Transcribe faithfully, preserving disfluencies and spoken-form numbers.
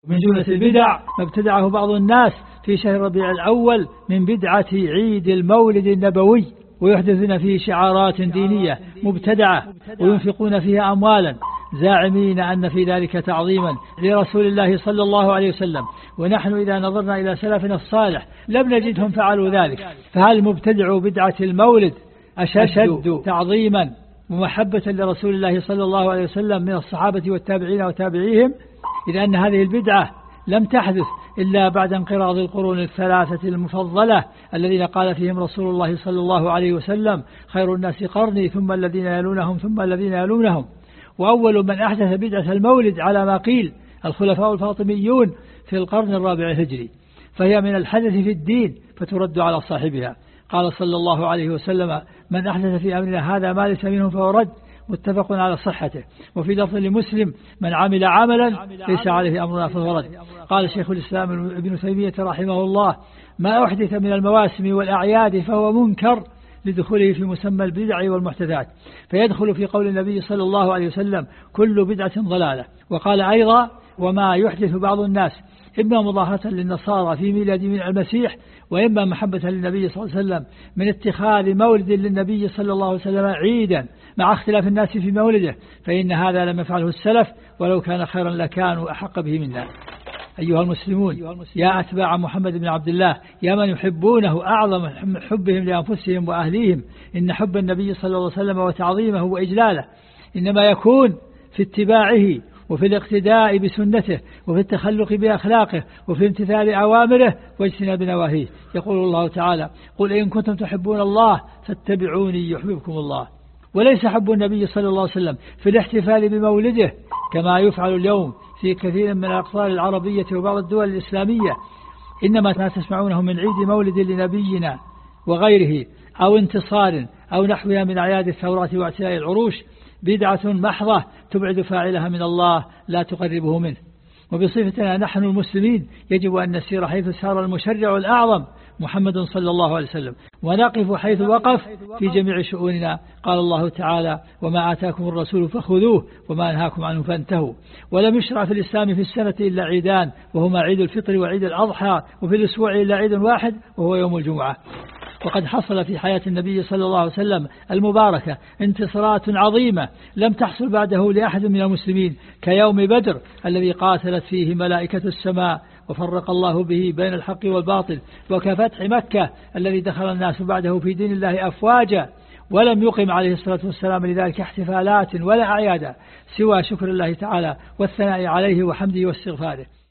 من جملة البدع ما ابتدعه بعض الناس في شهر ربيع الأول من بدعة عيد المولد النبوي، ويحدثون فيه شعارات دينية مبتدعة وينفقون فيها أموالا زاعمين أن في ذلك تعظيما لرسول الله صلى الله عليه وسلم، ونحن إذا نظرنا إلى سلفنا الصالح لم نجدهم فعلوا ذلك. فهل مبتدع بدعة المولد أشد تعظيما ومحبة لرسول الله صلى الله عليه وسلم من الصحابة والتابعين وتابعيهم، إذ أن هذه البدعة لم تحدث إلا بعد انقراض القرون الثلاثة المفضلة الذين قال فيهم رسول الله صلى الله عليه وسلم: خير الناس قرني ثم الذين يلونهم ثم الذين يلونهم. وأول من أحدث بدعة المولد على ما قيل الخلفاء الفاطميون في القرن الرابع الهجري، فهي من الحدث في الدين فترد على صاحبها. قال صلى الله عليه وسلم: من أحدث في أمرنا هذا ما ليس منه فهو رد، متفق على صحته. وفي لفظ لمسلم: من عمل عملا ليس عليه أمرنا فهو رد. قال شيخ الإسلام ابن تيمية رحمه الله: ما أحدث من المواسم والأعياد فهو منكر لدخوله في مسمى البدع والمحدثات، فيدخل في قول النبي صلى الله عليه وسلم: كل بدعة ضلالة. وقال أيضا: وما يحدث بعض الناس إما مضاهاة للنصارى في ميلاد من المسيح، وإما محبة للنبي صلى الله عليه وسلم من اتخاذ مولد للنبي صلى الله عليه وسلم عيدا مع اختلاف الناس في مولده، فإن هذا لم يفعله السلف، ولو كان خيرا لكانوا أحق به منا. أيها المسلمون، يا أتباع محمد بن عبد الله، يا من يحبونه أعظم حبهم لأنفسهم وأهليهم، إن حب النبي صلى الله عليه وسلم وتعظيمه وإجلاله إنما يكون في اتباعه وفي الاقتداء بسنته وفي التخلق بأخلاقه وفي امتثال أوامره واجتناب نواهيه. يقول الله تعالى: قل إن كنتم تحبون الله فاتبعوني يحببكم الله. وليس حب النبي صلى الله عليه وسلم في الاحتفال بمولده كما يفعل اليوم في كثير من الأقطار العربية وبعض الدول الإسلامية، إنما ما تسمعونه من عيد مولد لنبينا وغيره أو انتصار أو نحوها من أعياد الثورات واعتلاء العروش بدعة محضة تبعد فاعلها من الله لا تقربه منه. وبصفتنا نحن المسلمين يجب أن نسير حيث سار المشرع الأعظم محمد صلى الله عليه وسلم، ونقف حيث وقف في جميع شؤوننا. قال الله تعالى: وما آتاكم الرسول فخذوه وما نهاكم عنه فانتهوا. ولم يشرع في الإسلام في السنة إلا عيدان، وهما عيد الفطر وعيد الأضحى، وفي الأسبوع إلا عيد واحد وهو يوم الجمعة. وقد حصل في حياة النبي صلى الله عليه وسلم المباركة انتصارات عظيمة لم تحصل بعده لأحد من المسلمين، كيوم بدر الذي قاتلت فيه ملائكة السماء وفرق الله به بين الحق والباطل، وكفتح مكة الذي دخل الناس بعده في دين الله أفواجا، ولم يقم عليه الصلاة والسلام لذلك احتفالات ولا أعيادا سوى شكر الله تعالى والثناء عليه وحمده واستغفاره.